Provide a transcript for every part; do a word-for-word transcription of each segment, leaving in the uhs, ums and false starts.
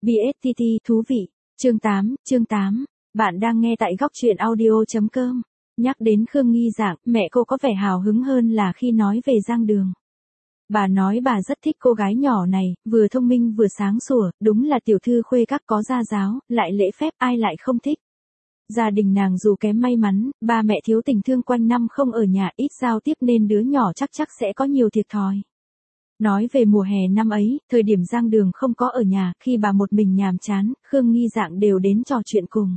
bê ét tê tê thú vị. Chương tám, chương tám. Bạn đang nghe tại góc truyện audio.com. Nhắc đến Khương Nghi Dạng, mẹ cô có vẻ hào hứng hơn là khi nói về Giang Đường. Bà nói bà rất thích cô gái nhỏ này, vừa thông minh vừa sáng sủa, đúng là tiểu thư khuê các có gia giáo, lại lễ phép, ai lại không thích. Gia đình nàng dù kém may mắn, ba mẹ thiếu tình thương quanh năm không ở nhà, ít giao tiếp nên đứa nhỏ chắc chắc sẽ có nhiều thiệt thòi. Nói về mùa hè năm ấy, thời điểm Giang Đường không có ở nhà, khi bà một mình nhàm chán, Khương Nghi Dạng đều đến trò chuyện cùng.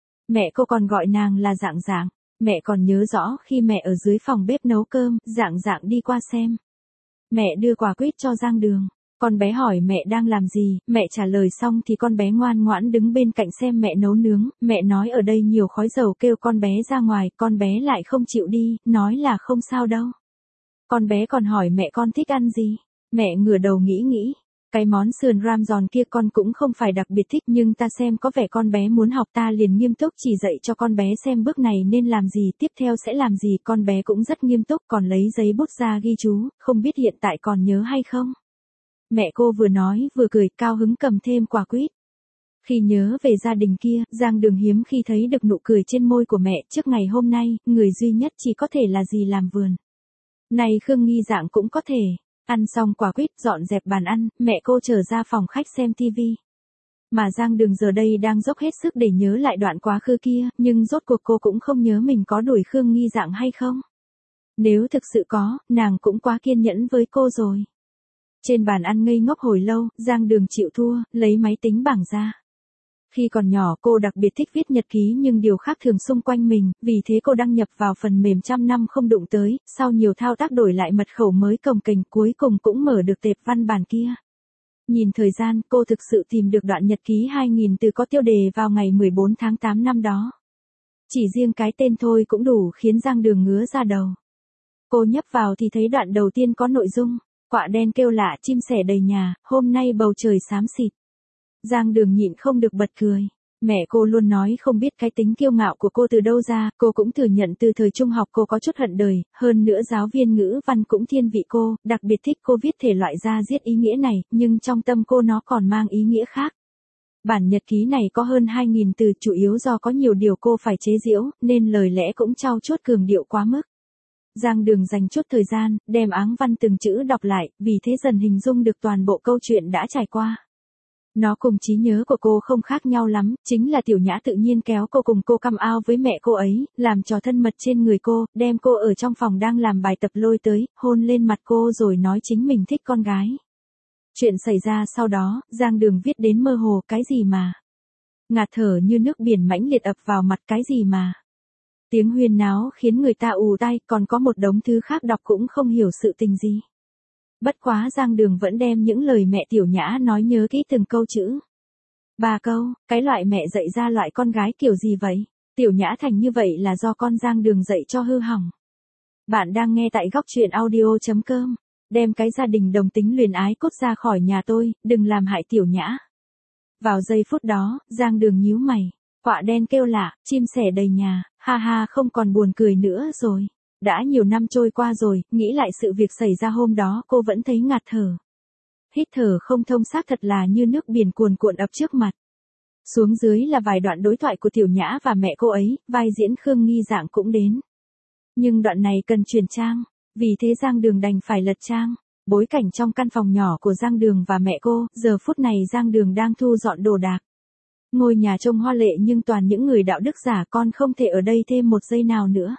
Mẹ cô còn gọi nàng là Dạng Dạng. Mẹ còn nhớ rõ khi mẹ ở dưới phòng bếp nấu cơm, Dạng Dạng đi qua xem. Mẹ đưa quả quýt cho Giang Đường. Con bé hỏi mẹ đang làm gì, mẹ trả lời xong thì con bé ngoan ngoãn đứng bên cạnh xem mẹ nấu nướng. Mẹ nói ở đây nhiều khói dầu kêu con bé ra ngoài, con bé lại không chịu đi, nói là không sao đâu. Con bé còn hỏi mẹ con thích ăn gì. Mẹ ngửa đầu nghĩ nghĩ. Cái món sườn ram giòn kia con cũng không phải đặc biệt thích, nhưng ta xem có vẻ con bé muốn học, ta liền nghiêm túc chỉ dạy cho con bé xem bước này nên làm gì, tiếp theo sẽ làm gì. Con bé cũng rất nghiêm túc, còn lấy giấy bút ra ghi chú, không biết hiện tại còn nhớ hay không. Mẹ cô vừa nói vừa cười, cao hứng cầm thêm quả quýt. Khi nhớ về gia đình kia, Giang Đường hiếm khi thấy được nụ cười trên môi của mẹ. Trước ngày hôm nay, người duy nhất chỉ có thể là dì làm vườn. Này Khương Nghi Dạng cũng có thể. Ăn xong quả quýt, dọn dẹp bàn ăn, mẹ cô trở ra phòng khách xem tivi. Mà Giang Đường giờ đây đang dốc hết sức để nhớ lại đoạn quá khứ kia, nhưng rốt cuộc cô cũng không nhớ mình có đuổi Khương Nghi Dạng hay không. Nếu thực sự có, nàng cũng quá kiên nhẫn với cô rồi. Trên bàn ăn ngây ngốc hồi lâu, Giang Đường chịu thua, lấy máy tính bảng ra. Khi còn nhỏ cô đặc biệt thích viết nhật ký, nhưng điều khác thường xung quanh mình, vì thế cô đăng nhập vào phần mềm trăm năm không đụng tới, sau nhiều thao tác đổi lại mật khẩu mới cồng kềnh, cuối cùng cũng mở được tệp văn bản kia. Nhìn thời gian, cô thực sự tìm được đoạn nhật ký hai nghìn từ có tiêu đề vào ngày mười bốn tháng tám năm đó. Chỉ riêng cái tên thôi cũng đủ khiến Giang Đường ngứa ra đầu. Cô nhấp vào thì thấy đoạn đầu tiên có nội dung: quạ đen kêu lạ, chim sẻ đầy nhà, hôm nay bầu trời xám xịt. Giang Đường nhịn không được bật cười. Mẹ cô luôn nói không biết cái tính kiêu ngạo của cô từ đâu ra, cô cũng thừa nhận từ thời trung học cô có chút hận đời, hơn nữa giáo viên ngữ văn cũng thiên vị cô, đặc biệt thích cô viết thể loại ra diết ý nghĩa này, nhưng trong tâm cô nó còn mang ý nghĩa khác. Bản nhật ký này có hơn hai nghìn từ, chủ yếu do có nhiều điều cô phải chế giễu, nên lời lẽ cũng trau chuốt cường điệu quá mức. Giang Đường dành chút thời gian, đem áng văn từng chữ đọc lại, vì thế dần hình dung được toàn bộ câu chuyện đã trải qua. Nó cùng trí nhớ của cô không khác nhau lắm, chính là Tiểu Nhã tự nhiên kéo cô cùng cô căm ao với mẹ cô ấy, làm trò thân mật trên người cô, đem cô ở trong phòng đang làm bài tập lôi tới, hôn lên mặt cô rồi nói chính mình thích con gái. Chuyện xảy ra sau đó, Giang Đường viết đến mơ hồ, cái gì mà ngạt thở như nước biển mãnh liệt ập vào mặt, cái gì mà tiếng huyên náo khiến người ta ù tai, còn có một đống thứ khác đọc cũng không hiểu sự tình gì. Bất quá Giang Đường vẫn đem những lời mẹ Tiểu Nhã nói nhớ kỹ từng câu chữ. Ba câu, cái loại mẹ dạy ra loại con gái kiểu gì vậy? Tiểu Nhã thành như vậy là do con Giang Đường dạy cho hư hỏng. Bạn đang nghe tại góc truyện audio.com. Đem cái gia đình đồng tính luyến ái cút ra khỏi nhà tôi, đừng làm hại Tiểu Nhã. Vào giây phút đó, Giang Đường nhíu mày. Quạ đen kêu lạ, chim sẻ đầy nhà, ha ha, không còn buồn cười nữa rồi. Đã nhiều năm trôi qua rồi, nghĩ lại sự việc xảy ra hôm đó cô vẫn thấy ngạt thở. Hít thở không thông, xác thật là như nước biển cuồn cuộn ập trước mặt. Xuống dưới là vài đoạn đối thoại của Tiểu Nhã và mẹ cô ấy, vai diễn Khương Nghi Dạng cũng đến. Nhưng đoạn này cần chuyển trang, vì thế Giang Đường đành phải lật trang. Bối cảnh trong căn phòng nhỏ của Giang Đường và mẹ cô, giờ phút này Giang Đường đang thu dọn đồ đạc. Ngôi nhà trông hoa lệ nhưng toàn những người đạo đức giả, con không thể ở đây thêm một giây nào nữa.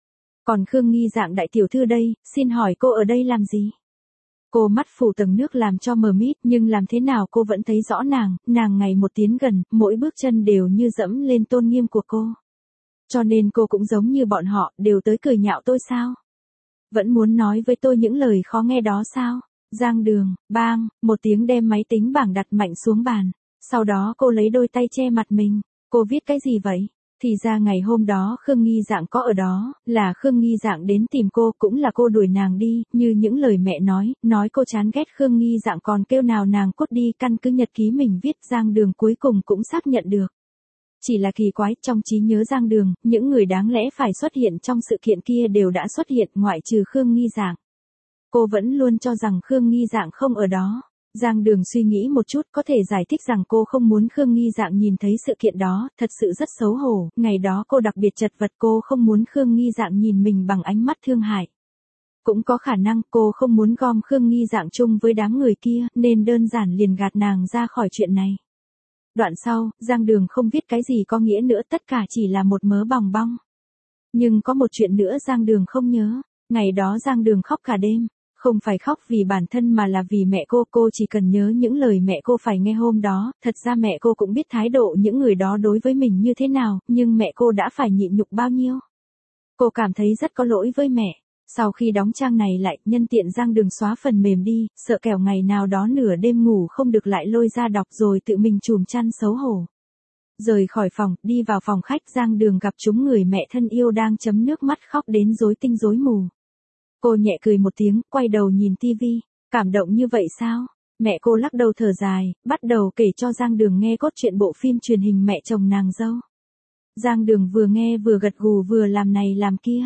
Còn Khương Nghi Dạng đại tiểu thư đây, xin hỏi cô ở đây làm gì? Cô mắt phủ tầng nước làm cho mờ mịt, nhưng làm thế nào cô vẫn thấy rõ nàng, nàng ngày một tiến gần, mỗi bước chân đều như dẫm lên tôn nghiêm của cô. Cho nên cô cũng giống như bọn họ, đều tới cười nhạo tôi sao? Vẫn muốn nói với tôi những lời khó nghe đó sao? Giang Đường, bang, một tiếng đem máy tính bảng đặt mạnh xuống bàn. Sau đó cô lấy đôi tay che mặt mình. Cô viết cái gì vậy? Thì ra ngày hôm đó Khương Nghi Dạng có ở đó, là Khương Nghi Dạng đến tìm cô, cũng là cô đuổi nàng đi, như những lời mẹ nói, nói cô chán ghét Khương Nghi Dạng còn kêu nào nàng cút đi. Căn cứ nhật ký mình viết, Giang Đường cuối cùng cũng xác nhận được. Chỉ là kỳ quái, trong trí nhớ Giang Đường, những người đáng lẽ phải xuất hiện trong sự kiện kia đều đã xuất hiện, ngoại trừ Khương Nghi Dạng. Cô vẫn luôn cho rằng Khương Nghi Dạng không ở đó. Giang Đường suy nghĩ một chút, có thể giải thích rằng cô không muốn Khương Nghi Dạng nhìn thấy sự kiện đó, thật sự rất xấu hổ, ngày đó cô đặc biệt chật vật, cô không muốn Khương Nghi Dạng nhìn mình bằng ánh mắt thương hại. Cũng có khả năng cô không muốn gom Khương Nghi Dạng chung với đám người kia, nên đơn giản liền gạt nàng ra khỏi chuyện này. Đoạn sau, Giang Đường không viết cái gì có nghĩa nữa, tất cả chỉ là một mớ bòng bong. Nhưng có một chuyện nữa Giang Đường không nhớ, ngày đó Giang Đường khóc cả đêm. Không phải khóc vì bản thân mà là vì mẹ cô, cô chỉ cần nhớ những lời mẹ cô phải nghe hôm đó, thật ra mẹ cô cũng biết thái độ những người đó đối với mình như thế nào, nhưng mẹ cô đã phải nhịn nhục bao nhiêu. Cô cảm thấy rất có lỗi với mẹ. Sau khi đóng trang này lại, nhân tiện Giang Đường xóa phần mềm đi, sợ kẻo ngày nào đó nửa đêm ngủ không được lại lôi ra đọc rồi tự mình chùm chăn xấu hổ. Rời khỏi phòng, đi vào phòng khách, Giang Đường gặp chúng người mẹ thân yêu đang chấm nước mắt khóc đến rối tinh rối mù. Cô nhẹ cười một tiếng, quay đầu nhìn tivi, cảm động như vậy sao? Mẹ cô lắc đầu thở dài, bắt đầu kể cho Giang Đường nghe cốt truyện bộ phim truyền hình Mẹ chồng nàng dâu. Giang Đường vừa nghe vừa gật gù vừa làm này làm kia.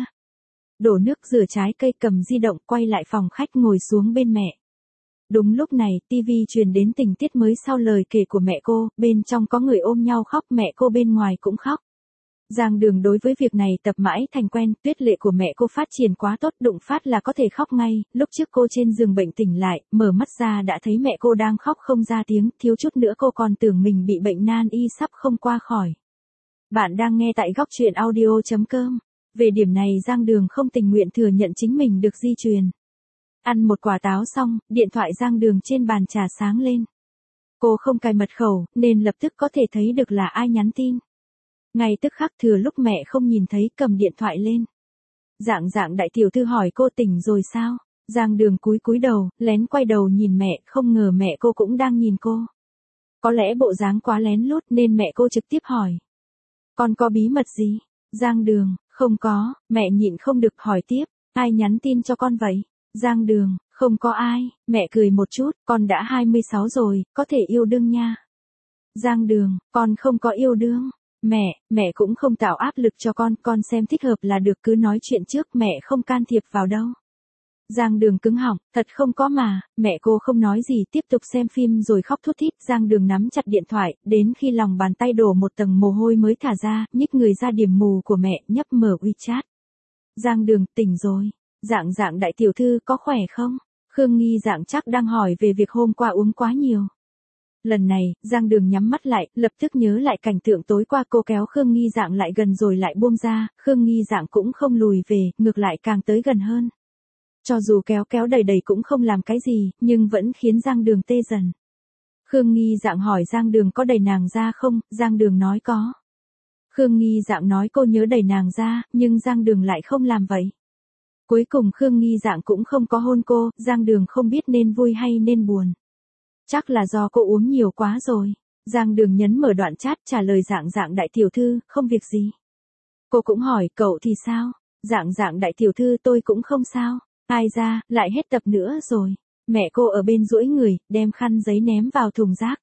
Đổ nước rửa trái cây, cầm di động quay lại phòng khách ngồi xuống bên mẹ. Đúng lúc này, tivi truyền đến tình tiết mới sau lời kể của mẹ cô, bên trong có người ôm nhau khóc, mẹ cô bên ngoài cũng khóc. Giang Đường đối với việc này tập mãi thành quen, tuyết lệ của mẹ cô phát triển quá tốt, đụng phát là có thể khóc ngay, lúc trước cô trên giường bệnh tỉnh lại, mở mắt ra đã thấy mẹ cô đang khóc không ra tiếng, thiếu chút nữa cô còn tưởng mình bị bệnh nan y sắp không qua khỏi. Bạn đang nghe tại góc truyện audio chấm com. Về điểm này Giang Đường không tình nguyện thừa nhận chính mình được di truyền. Ăn một quả táo xong, điện thoại Giang Đường trên bàn trà sáng lên. Cô không cài mật khẩu, nên lập tức có thể thấy được là ai nhắn tin. Ngay tức khắc thừa lúc mẹ không nhìn thấy, cầm điện thoại lên. Dạng Dạng đại tiểu thư hỏi cô tỉnh rồi sao? Giang Đường cúi cúi đầu, lén quay đầu nhìn mẹ, không ngờ mẹ cô cũng đang nhìn cô. Có lẽ bộ dáng quá lén lút nên mẹ cô trực tiếp hỏi. Con có bí mật gì? Giang Đường, không có, mẹ nhịn không được hỏi tiếp, ai nhắn tin cho con vậy? Giang Đường, không có ai, mẹ cười một chút, con đã hai mươi sáu rồi, có thể yêu đương nha. Giang Đường, con không có yêu đương. Mẹ, mẹ cũng không tạo áp lực cho con, con xem thích hợp là được, cứ nói chuyện trước, mẹ không can thiệp vào đâu. Giang Đường cứng họng, thật không có mà, mẹ cô không nói gì, tiếp tục xem phim rồi khóc thút thít. Giang Đường nắm chặt điện thoại, đến khi lòng bàn tay đổ một tầng mồ hôi mới thả ra, nhích người ra điểm mù của mẹ, nhấp mở WeChat. Giang Đường, tỉnh rồi. Dạng Dạng đại tiểu thư có khỏe không? Khương Nghi Dạng chắc đang hỏi về việc hôm qua uống quá nhiều. Lần này, Giang Đường nhắm mắt lại, lập tức nhớ lại cảnh tượng tối qua, cô kéo Khương Nghi Dạng lại gần rồi lại buông ra, Khương Nghi Dạng cũng không lùi về, ngược lại càng tới gần hơn. Cho dù kéo kéo đầy đầy cũng không làm cái gì, nhưng vẫn khiến Giang Đường tê dần. Khương Nghi Dạng hỏi Giang Đường có đẩy nàng ra không, Giang Đường nói có. Khương Nghi Dạng nói cô nhớ đẩy nàng ra, nhưng Giang Đường lại không làm vậy. Cuối cùng Khương Nghi Dạng cũng không có hôn cô, Giang Đường không biết nên vui hay nên buồn. Chắc là do cô uống nhiều quá rồi. Giang Đường nhấn mở đoạn chat trả lời Dạng Dạng đại tiểu thư, không việc gì. Cô cũng hỏi, cậu thì sao? Dạng Dạng đại tiểu thư, tôi cũng không sao. Ai ra, lại hết tập nữa rồi. Mẹ cô ở bên duỗi người, đem khăn giấy ném vào thùng rác.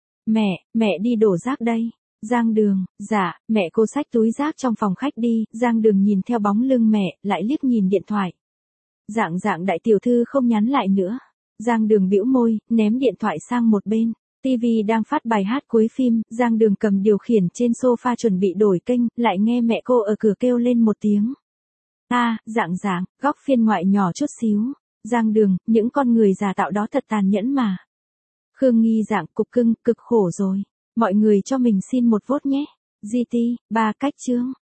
Mẹ, mẹ đi đổ rác đây. Giang Đường, dạ, mẹ cô xách túi rác trong phòng khách đi. Giang Đường nhìn theo bóng lưng mẹ, lại liếc nhìn điện thoại. Dạng Dạng đại tiểu thư không nhắn lại nữa. Giang Đường bĩu môi, ném điện thoại sang một bên. ti vi đang phát bài hát cuối phim, Giang Đường cầm điều khiển trên sofa chuẩn bị đổi kênh, lại nghe mẹ cô ở cửa kêu lên một tiếng. A, à, Dạng Dạng, góc phiên ngoại nhỏ chút xíu. Giang Đường, những con người già tạo đó thật tàn nhẫn mà. Khương Nghi Dạng, cục cưng, cực khổ rồi. Mọi người cho mình xin một vote nhé. giê tê, ba cách chương.